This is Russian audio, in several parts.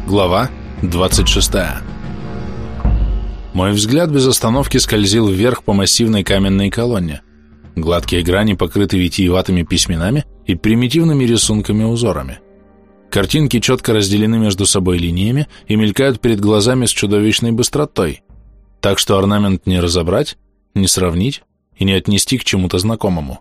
Глава 26. Мой взгляд без остановки скользил вверх по массивной каменной колонне. Гладкие грани покрыты витиеватыми письменами и примитивными рисунками-узорами. Картинки четко разделены между собой линиями и мелькают перед глазами с чудовищной быстротой, так что орнамент не разобрать, не сравнить и не отнести к чему-то знакомому.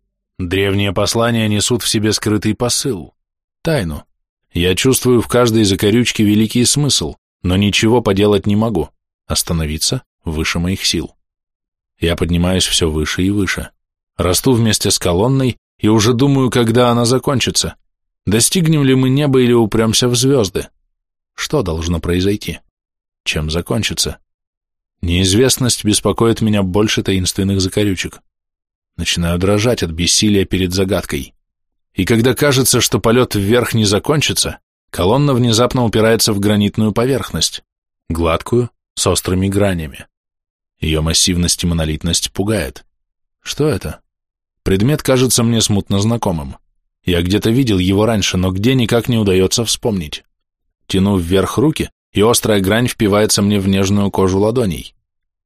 Древние послания несут в себе скрытый посыл, тайну. Я чувствую в каждой закорючке великий смысл, но ничего поделать не могу. Остановиться выше моих сил. Я поднимаюсь все выше и выше. Расту вместе с колонной и уже думаю, когда она закончится. Достигнем ли мы неба или упремся в звезды? Что должно произойти? Чем закончится? Неизвестность беспокоит меня больше таинственных закорючек. Начинаю дрожать от бессилия перед загадкой. И когда кажется, что полет вверх не закончится, колонна внезапно упирается в гранитную поверхность, гладкую, с острыми гранями. Ее массивность и монолитность пугает. Что это? Предмет кажется мне смутно знакомым. Я где-то видел его раньше, но где никак не удается вспомнить. Тяну вверх руки, и острая грань впивается мне в нежную кожу ладоней.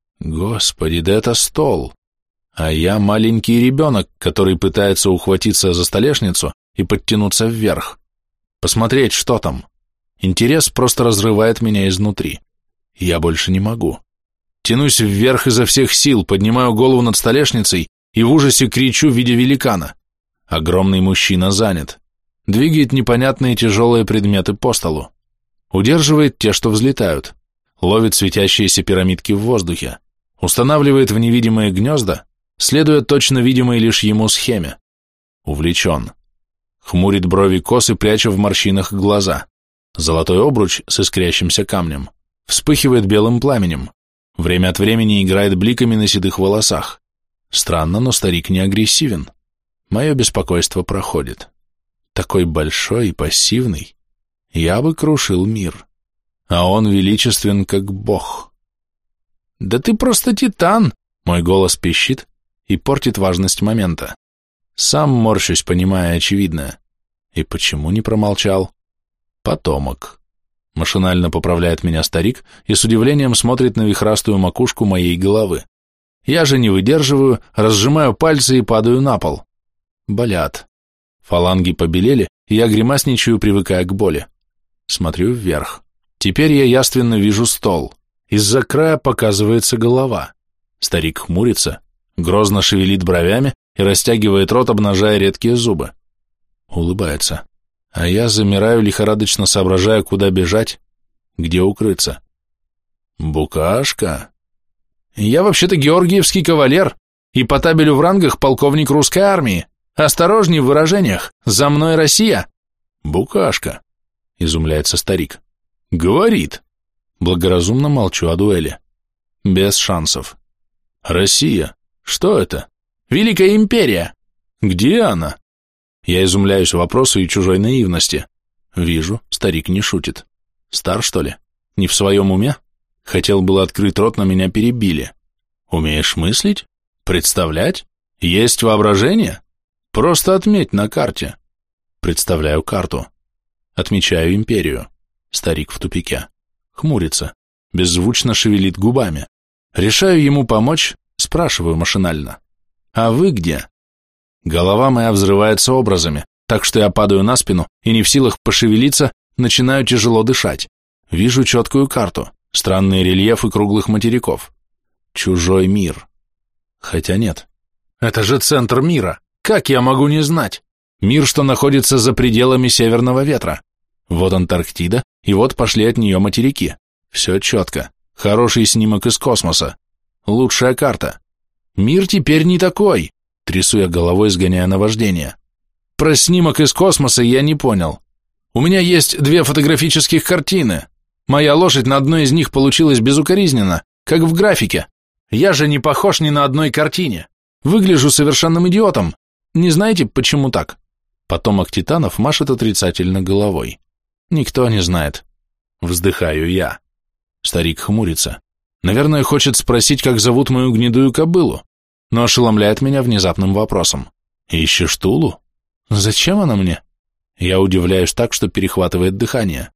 Господи, да это стол! А я маленький ребенок, который пытается ухватиться за столешницу и подтянуться вверх. Посмотреть, что там. Интерес просто разрывает меня изнутри. Я больше не могу. Тянусь вверх изо всех сил, поднимаю голову над столешницей и в ужасе кричу, видя великана. Огромный мужчина занят. Двигает непонятные тяжелые предметы по столу. Удерживает те, что взлетают. Ловит светящиеся пирамидки в воздухе. Устанавливает в невидимые гнезда, следуя точно видимой лишь ему схеме. Увлечен. Хмурит брови косы, пряча в морщинах глаза. Золотой обруч с искрящимся камнем вспыхивает белым пламенем. Время от времени играет бликами на седых волосах. Странно, но старик не агрессивен. Мое беспокойство проходит. Такой большой и пассивный. Я бы крушил мир. А он величествен, как бог. «Да ты просто титан!» Мой голос пищит и портит важность момента. Сам морщусь, понимая очевидное. И почему не промолчал? Потомок. Машинально поправляет меня старик и с удивлением смотрит на вихрастую макушку моей головы. Я же не выдерживаю, разжимаю пальцы и падаю на пол. Болят. Фаланги побелели, и я гримасничаю, привыкая к боли. Смотрю вверх. Теперь я явственно вижу стол. Из-за края показывается голова. Старик хмурится, грозно шевелит бровями и растягивает рот, обнажая редкие зубы. Улыбается. А я замираю, лихорадочно соображая, куда бежать, где укрыться. Букашка? Я вообще-то георгиевский кавалер и по табелю в рангах полковник русской армии. Осторожней в выражениях. За мной Россия. Букашка, изумляется старик. Говорит. Благоразумно молчу о дуэли. Без шансов. Россия? Что это? Великая империя. Где она? Я изумляюсь вопросу и чужой наивности. Вижу, старик не шутит. Стар, что ли? Не в своем уме? Хотел было открыть рот, но меня перебили. Умеешь мыслить? Представлять? Есть воображение? Просто отметь на карте. Представляю карту. Отмечаю империю. Старик в тупике. Хмурится. Беззвучно шевелит губами. Решаю ему помочь, спрашиваю машинально. А вы где? Голова моя взрывается образами, так что я падаю на спину и не в силах пошевелиться, начинаю тяжело дышать. Вижу четкую карту, странные рельефы круглых материков. Чужой мир. Хотя нет. Это же центр мира. Как я могу не знать? Мир, что находится за пределами Северного ветра. Вот Антарктида, и вот пошли от нее материки. Все четко. Хороший снимок из космоса. Лучшая карта. Мир теперь не такой. Трясу я головой, сгоняя наваждение. Про снимок из космоса я не понял. У меня есть 2 фотографических картины. Моя лошадь на одной из них получилась безукоризненно, как в графике. Я же не похож ни на одной картине. Выгляжу совершенным идиотом. Не знаете, почему так? Потомок титанов машет отрицательно головой. Никто не знает. Вздыхаю я. Старик хмурится. Наверное, хочет спросить, как зовут мою гнедую кобылу, но ошеломляет меня внезапным вопросом. Ищешь Тулу? Зачем она мне? Я удивляюсь так, что перехватывает дыхание. К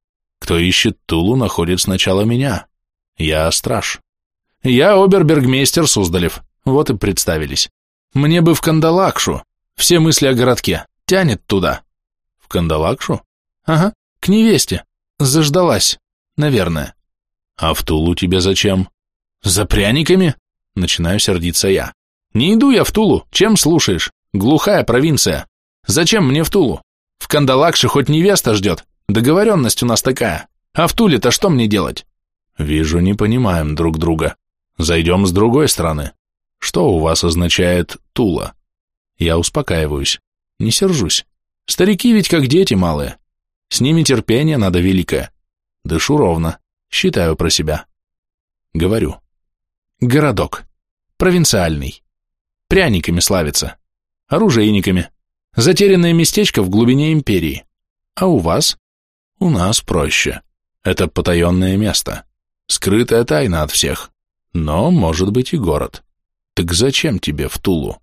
Кто ищет Тулу, находит сначала меня. Я страж. Я обербергмейстер Суздалев. Вот и представились. Мне бы в Кандалакшу. Все мысли о городке. Тянет туда. В Кандалакшу? Ага, к невесте. Заждалась. Наверное. А в Тулу тебе зачем? За пряниками? Начинаю сердиться я. Не иду я в Тулу. Чем слушаешь? Глухая провинция. Зачем мне в Тулу? В Кандалакше хоть невеста ждет. Договоренность у нас такая. А в Туле-то что мне делать? Вижу, не понимаем друг друга. Зайдем с другой стороны. Что у вас означает Тула? Я успокаиваюсь. Не сержусь. Старики ведь как дети малые. С ними терпение надо великое. Дышу ровно. Считаю про себя. Говорю. Городок. Провинциальный. Пряниками славится. Оружейниками. Затерянное местечко в глубине империи. А у вас? У нас проще. Это потаенное место. Скрытая тайна от всех. Но, может быть, и город. Так зачем тебе в Тулу?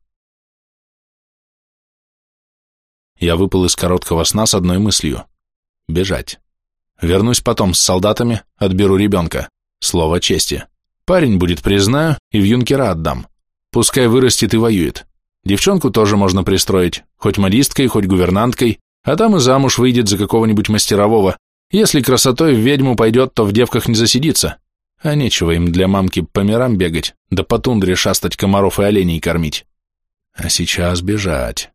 Я выпал из короткого сна с одной мыслью. Бежать. Вернусь потом с солдатами, отберу ребенка. Слово чести. Парень будет, признаю, и в юнкера отдам. Пускай вырастет и воюет. Девчонку тоже можно пристроить, хоть модисткой, хоть гувернанткой, а там и замуж выйдет за какого-нибудь мастерового. Если красотой в ведьму пойдет, то в девках не засидится. А нечего им для мамки по мирам бегать, да по тундре шастать, комаров и оленей кормить. А сейчас бежать.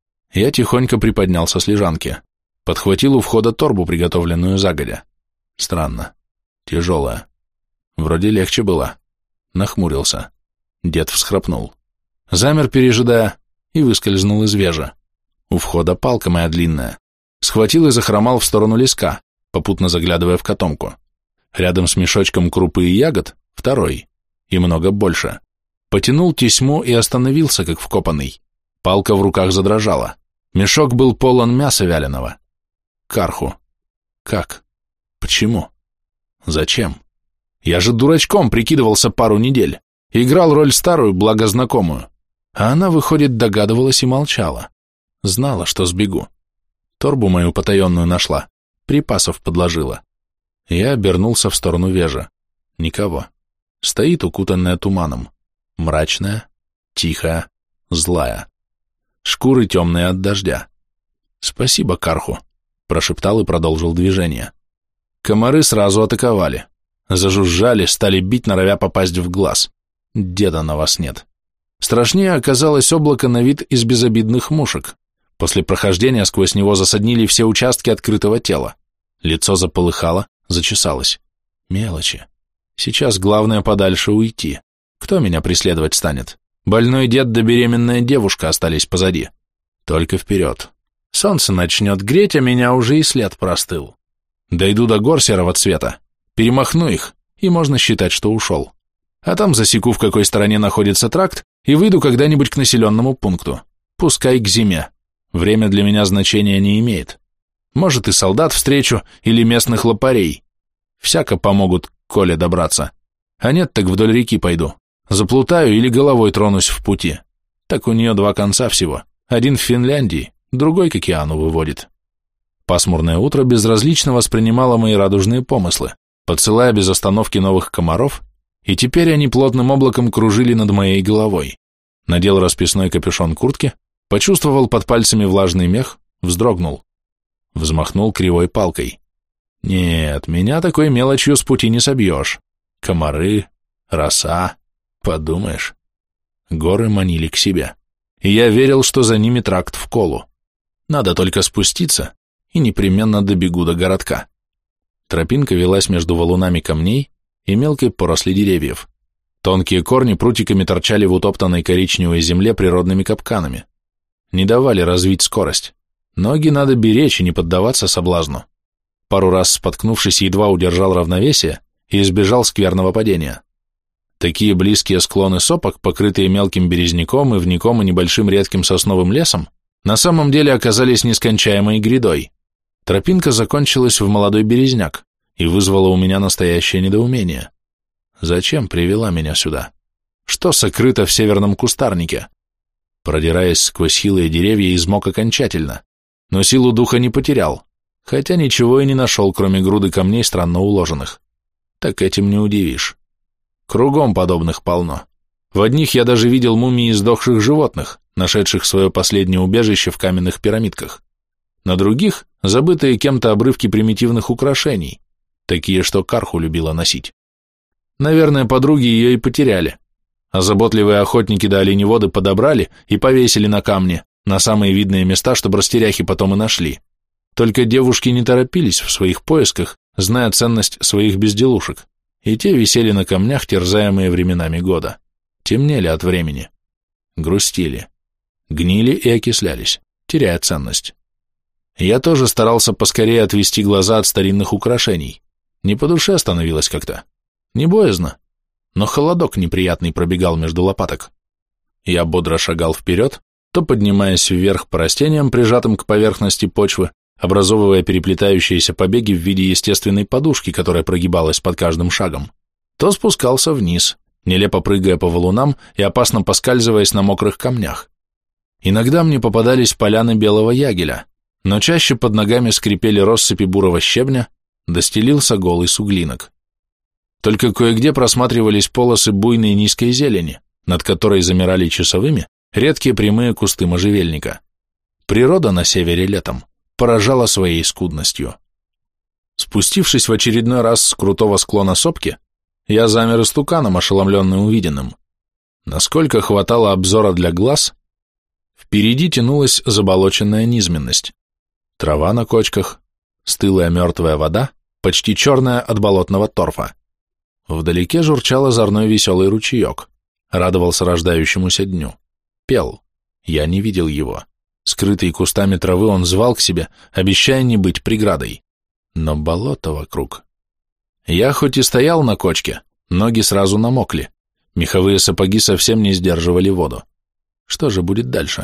Я тихонько приподнялся с лежанки. Подхватил у входа торбу, приготовленную загодя. Странно. Тяжелая. Вроде легче было. Нахмурился. Дед всхрапнул. Замер, пережидая, и выскользнул из вежа. У входа палка моя длинная. Схватил и захромал в сторону леска, попутно заглядывая в котомку. Рядом с мешочком крупы и ягод второй, и много больше. Потянул тесьму и остановился, как вкопанный. Палка в руках задрожала. Мешок был полон мяса вяленого. Карху. Как? Почему? Зачем? Я же дурачком прикидывался пару недель. Играл роль старую, благо знакомую. А она, выходит, догадывалась и молчала. Знала, что сбегу. Торбу мою потаенную нашла. Припасов подложила. Я обернулся в сторону вежа. Никого. Стоит укутанная туманом. Мрачная, тихая, злая. Шкуры темные от дождя. «Спасибо, Карху», — прошептал и продолжил движение. Комары сразу атаковали. Зажужжали, стали бить, норовя попасть в глаз. Деда на вас нет. Страшнее оказалось облако на вид из безобидных мушек. После прохождения сквозь него засаднили все участки открытого тела. Лицо заполыхало, зачесалось. Мелочи. Сейчас главное подальше уйти. Кто меня преследовать станет? Больной дед да беременная девушка остались позади. Только вперед. Солнце начнет греть, а меня уже и след простыл. Дойду до гор серого цвета, перемахну их, и можно считать, что ушел. А там засеку, в какой стороне находится тракт, и выйду когда-нибудь к населенному пункту. Пускай к зиме. Время для меня значения не имеет. Может, и солдат встречу, или местных лопарей. Всяко помогут к Коле добраться. А нет, так вдоль реки пойду. Заплутаю или головой тронусь в пути. Так у нее два конца всего. Один в Финляндии, другой к океану выводит. Пасмурное утро безразлично воспринимало мои радужные помыслы, подсылая без остановки новых комаров, и теперь они плотным облаком кружили над моей головой. Надел расписной капюшон куртки, почувствовал под пальцами влажный мех, вздрогнул. Взмахнул кривой палкой. Нет, меня такой мелочью с пути не собьешь. Комары, роса, подумаешь. Горы манили к себе, и я верил, что за ними тракт в Колу. Надо только спуститься, и непременно добегу до городка. Тропинка велась между валунами камней и мелкой поросли деревьев. Тонкие корни прутиками торчали в утоптанной коричневой земле природными капканами. Не давали развить скорость. Ноги надо беречь и не поддаваться соблазну. Пару раз споткнувшись, едва удержал равновесие и избежал скверного падения. Такие близкие склоны сопок, покрытые мелким березняком, ивняком и небольшим редким сосновым лесом, на самом деле оказались нескончаемой грядой. Тропинка закончилась в молодой березняк и вызвала у меня настоящее недоумение. Зачем привела меня сюда? Что сокрыто в северном кустарнике? Продираясь сквозь хилые деревья, измок окончательно, но силу духа не потерял. хотя ничего и не нашел, кроме груды камней, странно уложенных. Так этим не удивишь. Кругом подобных полно. В одних я даже видел мумии сдохших животных, нашедших свое последнее убежище в каменных пирамидках. На других – забытые кем-то обрывки примитивных украшений, такие, что Карху любила носить. Наверное, подруги ее и потеряли, а заботливые охотники до оленеводы подобрали и повесили на камне, на самые видные места, чтобы растеряхи потом и нашли. Только девушки не торопились в своих поисках, зная ценность своих безделушек, и те висели на камнях, терзаемые временами года. Темнели от времени, грустили, гнили и окислялись, теряя ценность. Я тоже старался поскорее отвести глаза от старинных украшений. Не по душе становилось как-то. Не боязно, но холодок неприятный пробегал между лопаток. Я бодро шагал вперед, то поднимаясь вверх по растениям, прижатым к поверхности почвы, образовывая переплетающиеся побеги в виде естественной подушки, которая прогибалась под каждым шагом, то спускался вниз, нелепо прыгая по валунам и опасно поскальзываясь на мокрых камнях. Иногда мне попадались поляны белого ягеля, но чаще под ногами скрипели россыпи бурого щебня, достелился голый суглинок. Только кое-где просматривались полосы буйной низкой зелени, над которой замирали часовыми редкие прямые кусты можжевельника. Природа на севере летом поражала своей скудностью. Спустившись в очередной раз с крутого склона сопки, я замер истуканом, ошеломленный увиденным. Насколько хватало обзора для глаз, впереди тянулась заболоченная низменность. Трава на кочках, стылая мертвая вода, почти черная от болотного торфа. Вдалеке журчал озорной веселый ручеек, радовался рождающемуся дню. Пел. Я не видел его. Скрытый кустами травы он звал к себе, обещая не быть преградой. Но болото вокруг. Я хоть и стоял на кочке, ноги сразу намокли. Меховые сапоги совсем не сдерживали воду. Что же будет дальше?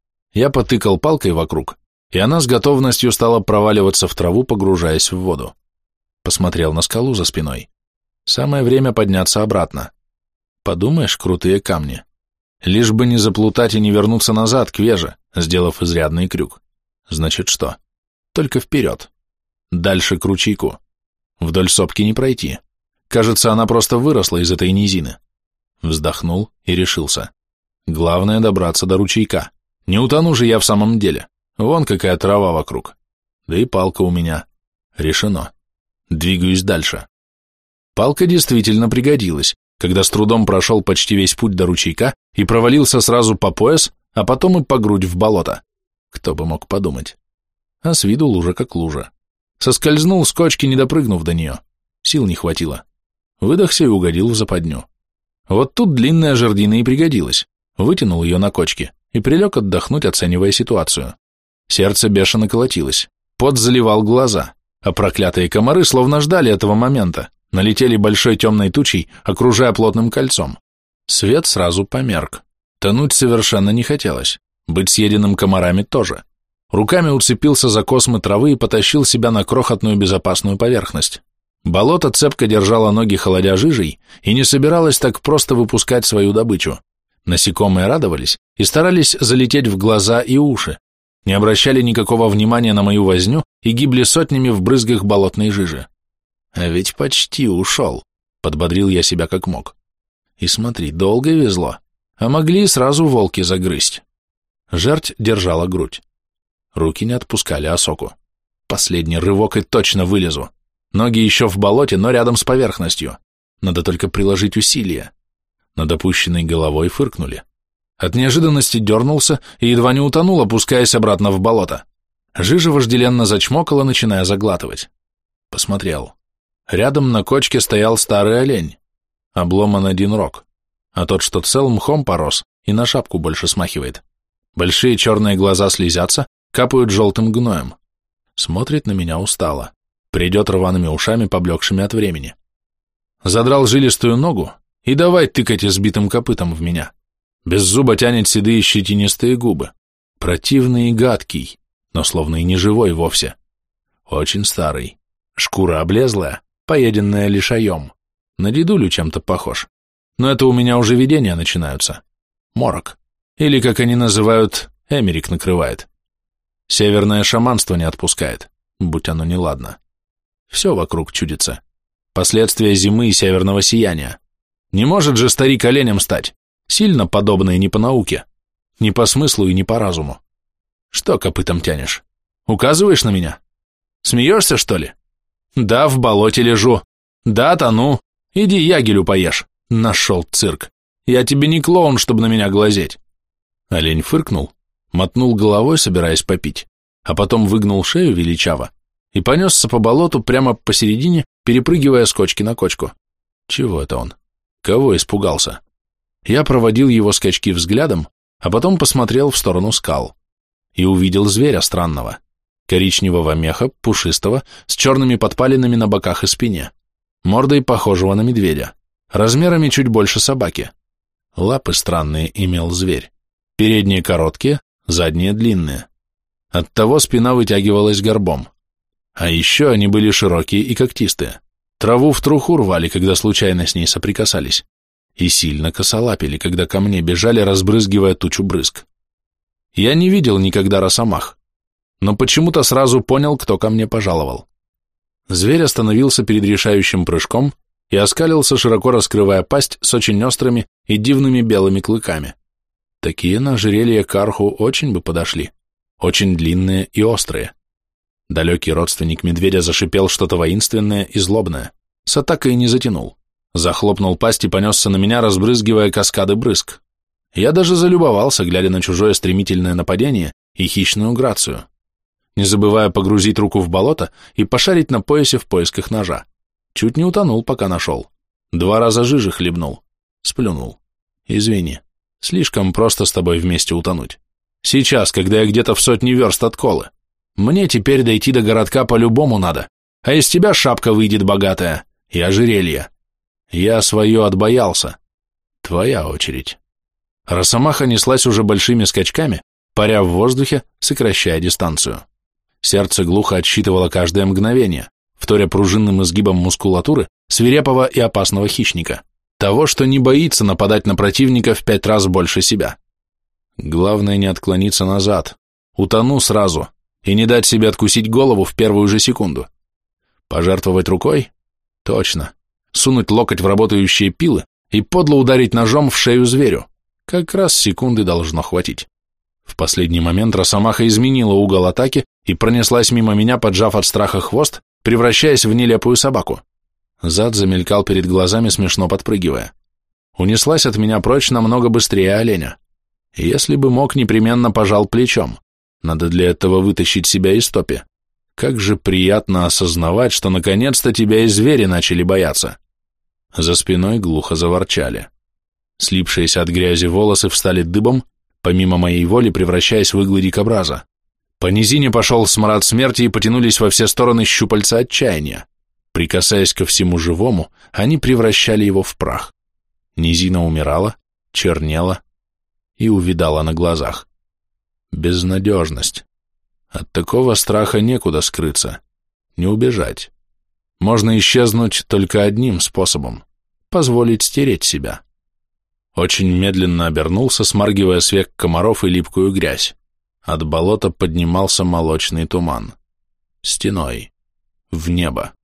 Я потыкал палкой вокруг, и она с готовностью стала проваливаться в траву, погружаясь в воду. Посмотрел на скалу за спиной. Самое время подняться обратно. Подумаешь, крутые камни. Лишь бы не заплутать и не вернуться назад к веже, сделав изрядный крюк. Значит что? Только вперед. Дальше к ручейку. Вдоль сопки не пройти. Кажется, она просто выросла из этой низины. Вздохнул и решился. Главное добраться до ручейка. Не утону же я в самом деле. Вон какая трава вокруг. Да и палка у меня. Решено. Двигаюсь дальше. Палка действительно пригодилась, когда с трудом прошел почти весь путь до ручейка и провалился сразу по пояс, а потом и по грудь в болото. Кто бы мог подумать. А с виду лужа как лужа. Соскользнул с кочки, не допрыгнув до нее. Сил не хватило. Выдохся и угодил в западню. Вот тут длинная жердина и пригодилась. Вытянул ее на кочке и прилег отдохнуть, оценивая ситуацию. Сердце бешено колотилось, пот заливал глаза, а проклятые комары словно ждали этого момента, налетели большой темной тучей, окружая плотным кольцом. Свет сразу померк. Тонуть совершенно не хотелось, быть съеденным комарами тоже. Руками уцепился за космы травы и потащил себя на крохотную безопасную поверхность. Болото цепко держало ноги, холодя жижей, и не собиралось так просто выпускать свою добычу. Насекомые радовались и старались залететь в глаза и уши, не обращали никакого внимания на мою возню и гибли сотнями в брызгах болотной жижи. А ведь почти ушел, подбодрил я себя как мог. И смотри, долго везло, а могли и сразу волки загрызть. Жерть держала грудь. Руки не отпускали осоку. Последний рывок и точно вылезу. Ноги еще в болоте, но рядом с поверхностью. Надо только приложить усилия. Над опущенной головой фыркнули. От неожиданности дернулся и едва не утонул, опускаясь обратно в болото. Жижа вожделенно зачмокала, начиная заглатывать. Посмотрел. Рядом на кочке стоял старый олень. Обломан один рог. А тот, что цел, мхом порос и на шапку больше смахивает. Большие черные глаза слезятся, капают желтым гноем. Смотрит на меня устало. Придет рваными ушами, поблекшими от времени. Задрал жилистую ногу и давай тыкать избитым копытом в меня. Без зуба тянет седые щетинистые губы. Противный и гадкий, но словно и не живой вовсе. Очень старый. Шкура облезлая, поеденная лишаем. На дедулю чем-то похож. Но это у меня уже видения начинаются. Морок. Или, как они называют, эмерик накрывает. Северное шаманство не отпускает. будь оно неладно. Все вокруг чудится. Последствия зимы и северного сияния. Не может же старик оленем стать, сильно подобное не по науке, не по смыслу и не по разуму. Что копытом тянешь? Указываешь на меня? Смеешься, что ли? Да, в болоте лежу. Да, тону. Иди ягелю поешь. Нашел цирк. Я тебе не клоун, чтобы на меня глазеть. Олень фыркнул, мотнул головой, собираясь попить, а потом выгнул шею величаво и понесся по болоту прямо посередине, перепрыгивая с кочки на кочку. Чего это он? Кого испугался? Я проводил его скачки взглядом, а потом посмотрел в сторону скал и увидел зверя странного, коричневого меха, пушистого, с черными подпалинами на боках и спине, мордой похожего на медведя, размерами чуть больше собаки. Лапы странные имел зверь, передние короткие, задние длинные. Оттого спина вытягивалась горбом. А еще они были широкие и когтистые. Траву в труху рвали, когда случайно с ней соприкасались, и сильно косолапили, когда ко мне бежали, разбрызгивая тучу брызг. Я не видел никогда росомах, но почему-то сразу понял, кто ко мне пожаловал. Зверь остановился перед решающим прыжком и оскалился, широко раскрывая пасть с очень острыми и дивными белыми клыками. Такие на ожерелье карху очень бы подошли, очень длинные и острые. Далекий родственник медведя зашипел что-то воинственное и злобное, с атакой не затянул, захлопнул пасть и понесся на меня, разбрызгивая каскады брызг. Я даже залюбовался, глядя на чужое стремительное нападение и хищную грацию, не забывая погрузить руку в болото и пошарить на поясе в поисках ножа. Чуть не утонул, пока нашел. 2 раза жижи хлебнул, сплюнул. Извини, слишком просто с тобой вместе утонуть. Сейчас, когда я где-то в 100 верст от Колы. Мне теперь дойти до городка по-любому надо, а из тебя шапка выйдет богатая и ожерелье. Я свое отбоялся. Твоя очередь. Росомаха неслась уже большими скачками, паря в воздухе, сокращая дистанцию. Сердце глухо отсчитывало каждое мгновение, вторя пружинным изгибом мускулатуры свирепого и опасного хищника, того, что не боится нападать на противника в 5 раз больше себя. Главное не отклониться назад, утону сразу и не дать себе откусить голову в первую же секунду. Пожертвовать рукой? Точно. Сунуть локоть в работающие пилы и подло ударить ножом в шею зверю. Как раз секунды должно хватить. В последний момент росомаха изменила угол атаки и пронеслась мимо меня, поджав от страха хвост, превращаясь в нелепую собаку. Зад замелькал перед глазами, смешно подпрыгивая. Унеслась от меня прочь намного быстрее оленя. Если бы мог, непременно пожал плечом. Надо для этого вытащить себя из топи. Как же приятно осознавать, что наконец-то тебя и звери начали бояться. За спиной глухо заворчали. Слипшиеся от грязи волосы встали дыбом, помимо моей воли превращаясь в иглы дикобраза. По низине пошел смрад смерти и потянулись во все стороны щупальца отчаяния. Прикасаясь ко всему живому, они превращали его в прах. Низина умирала, чернела и увядала на глазах. Безнадежность. От такого страха некуда скрыться, не убежать. Можно исчезнуть только одним способом — позволить стереть себя. Очень медленно обернулся, смаргивая с век комаров и липкую грязь. От болота поднимался молочный туман. Стеной. В небо.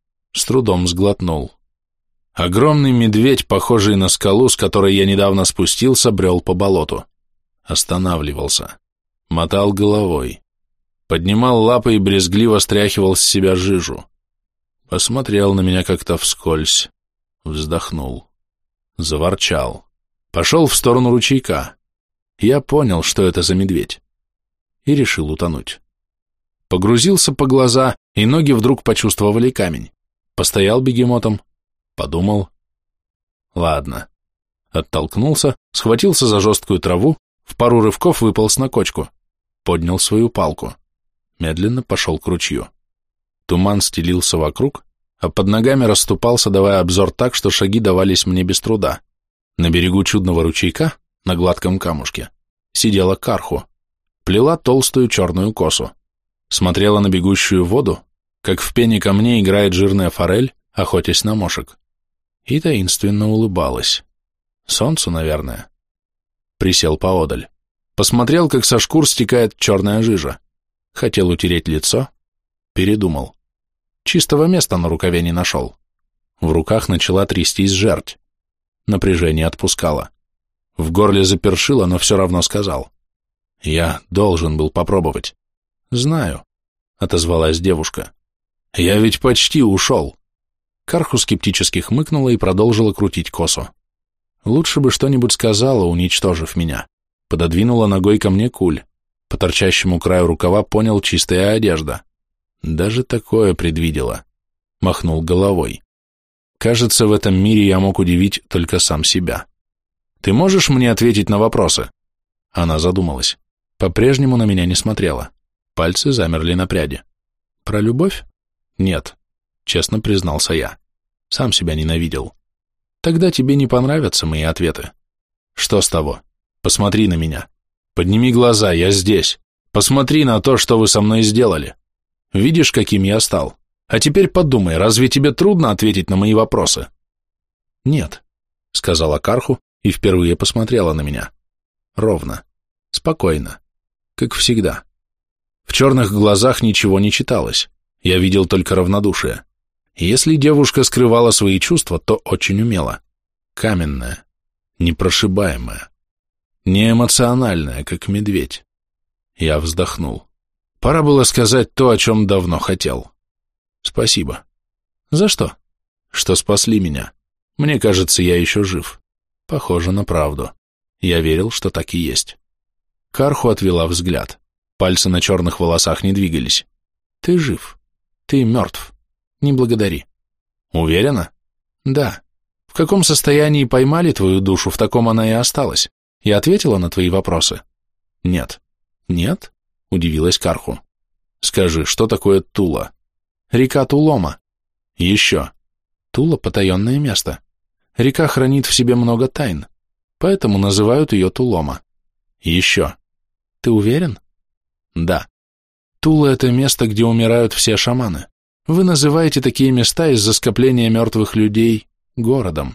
С трудом сглотнул. Огромный медведь, похожий на скалу, с которой я недавно спустился, брел по болоту. Останавливался. Мотал головой. Поднимал лапы и брезгливо стряхивал с себя жижу. Посмотрел на меня как-то вскользь. Вздохнул. Заворчал. Пошел в сторону ручейка. Я понял, что это за медведь. И решил утонуть. Погрузился по глаза, и ноги вдруг почувствовали камень. Постоял бегемотом, подумал. Ладно. Оттолкнулся, схватился за жесткую траву, в пару рывков выполз на кочку. Поднял свою палку. Медленно пошел к ручью. Туман стелился вокруг, а под ногами расступался, давая обзор так, что шаги давались мне без труда. На берегу чудного ручейка, на гладком камушке, сидела карху, плела толстую черную косу, смотрела на бегущую воду, как в пене камней играет жирная форель, охотясь на мошек, и таинственно улыбалась. Солнцу, наверное. Присел поодаль. Посмотрел, как со шкур стекает черная жижа. Хотел утереть лицо, Передумал. Чистого места на рукаве не нашел. В руках начала трястись жерть. Напряжение отпускало. В горле запершило, но все равно сказал. Я должен был попробовать. Знаю, отозвалась девушка. Я ведь почти ушел. Карху скептически хмыкнула и продолжила крутить косу. Лучше бы что-нибудь сказала, уничтожив меня. Пододвинула ногой ко мне куль. По торчащему краю рукава понял чистая одежда. Даже такое предвидела. Махнул головой. Кажется, в этом мире я мог удивить только сам себя. Ты можешь мне ответить на вопросы? Она задумалась. По-прежнему на меня не смотрела. Пальцы замерли на пряди. Про любовь? Нет, честно признался я. Сам себя ненавидел. Тогда тебе не понравятся мои ответы. Что с того? Посмотри на меня. Подними глаза, я здесь. Посмотри на то, что вы со мной сделали. Видишь, каким я стал? А теперь подумай, разве тебе трудно ответить на мои вопросы? Нет, сказала Карху и впервые посмотрела на меня. Ровно, спокойно, как всегда. В черных глазах ничего не читалось, я видел только равнодушие. Если девушка скрывала свои чувства, то очень умело. Каменная, непрошибаемая, неэмоциональная, как медведь. Я вздохнул. Пора было сказать то, о чем давно хотел. Спасибо. За что? Что спасли меня. Мне кажется, я еще жив. Похоже на правду. Я верил, что так и есть. Карху отвела взгляд. Пальцы на черных волосах не двигались. Ты жив. Ты мертв. Не благодари. Уверена? Да. В каком состоянии поймали твою душу, в таком она и осталась. Я ответила на твои вопросы? Нет. Нет? Удивилась Карху. Скажи, что такое Тула? Река Тулома. Еще. Тула – потаенное место. Река хранит в себе много тайн, поэтому называют ее Тулома. Еще. Ты уверен? Да. Тула – это место, где умирают все шаманы. Вы называете такие места из-за скопления мертвых людей городом.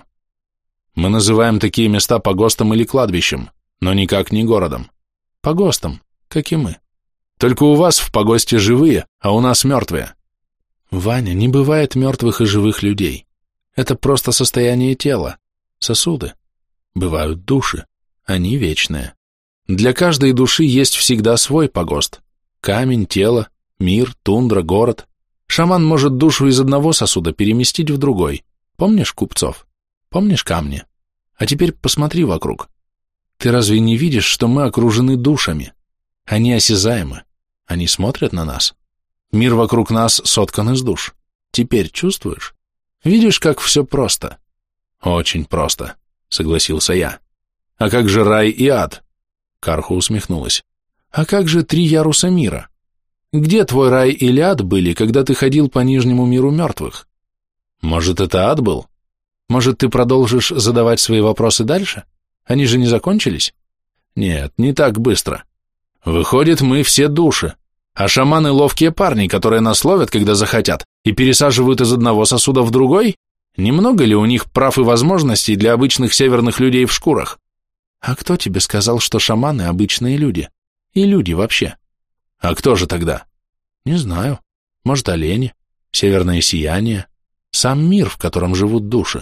Мы называем такие места погостом или кладбищем, но никак не городом. Погостом, как и мы. Только у вас в погосте живые, а у нас мертвые. Ваня, не бывает мертвых и живых людей. Это просто состояние тела, сосуды. Бывают души, они вечные. Для каждой души есть всегда свой погост. Камень, тело, мир, тундра, город. Шаман может душу из одного сосуда переместить в другой. Помнишь купцов? Помнишь камни? А теперь посмотри вокруг. Ты разве не видишь, что мы окружены душами? Они осязаемы, они смотрят на нас. Мир вокруг нас соткан из душ. Теперь чувствуешь? Видишь, как все просто? Очень просто, согласился я. А как же рай и ад? Карху усмехнулась. А как же 3 яруса мира? Где твой рай или ад были, когда ты ходил по нижнему миру мертвых? Может, это ад был? Может, ты продолжишь задавать свои вопросы дальше? Они же не закончились? Нет, не так быстро. Выходит, мы все души, а шаманы ловкие парни, которые нас ловят, когда захотят, и пересаживают из одного сосуда в другой? Немного ли у них прав и возможностей для обычных северных людей в шкурах? А кто тебе сказал, что шаманы обычные люди? И люди вообще? А кто же тогда? Не знаю. Может, олени, северное сияние, сам мир, в котором живут души.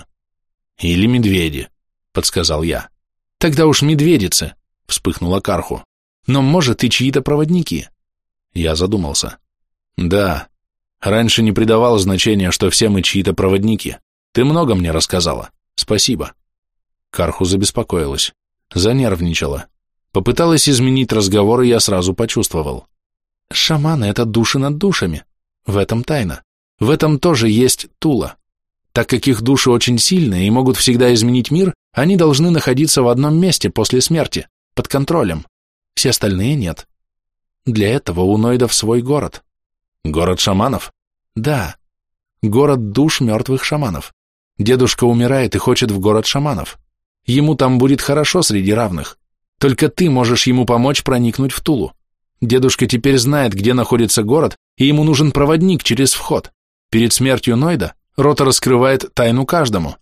Или медведи, подсказал я. Тогда уж медведицы, вспыхнула Карху. Но, может, и чьи-то проводники. Я задумался. Да, раньше не придавал значения, что все мы чьи-то проводники. Ты много мне рассказала. Спасибо. Карху забеспокоилась, занервничала. Попыталась изменить разговор, и я сразу почувствовал. Шаманы — это души над душами. В этом тайна. В этом тоже есть Тула. Так как их души очень сильные и могут всегда изменить мир, они должны находиться в одном месте после смерти, под контролем. Все остальные нет. Для этого у Нойдов свой город. Город шаманов? Да. Город душ мертвых шаманов. Дедушка умирает и хочет в город шаманов. Ему там будет хорошо среди равных. Только ты можешь ему помочь проникнуть в Тулу. Дедушка теперь знает, где находится город, и ему нужен проводник через вход. Перед смертью Нойда Рота раскрывает тайну каждому.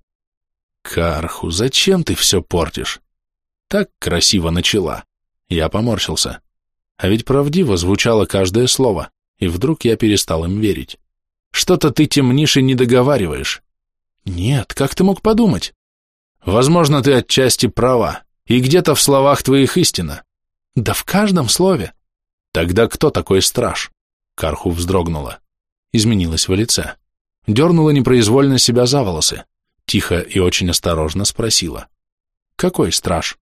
Карху, зачем ты все портишь? Так красиво начала. Я поморщился. А ведь правдиво звучало каждое слово, и вдруг я перестал им верить. Что-то ты темнишь и не договариваешь. Нет, как ты мог подумать? Возможно, ты отчасти права, и где-то в словах твоих истина. Да в каждом слове. Тогда кто такой страж? Карху вздрогнула. Изменилась в лице. Дернула непроизвольно себя за волосы. Тихо и очень осторожно спросила. Какой страж?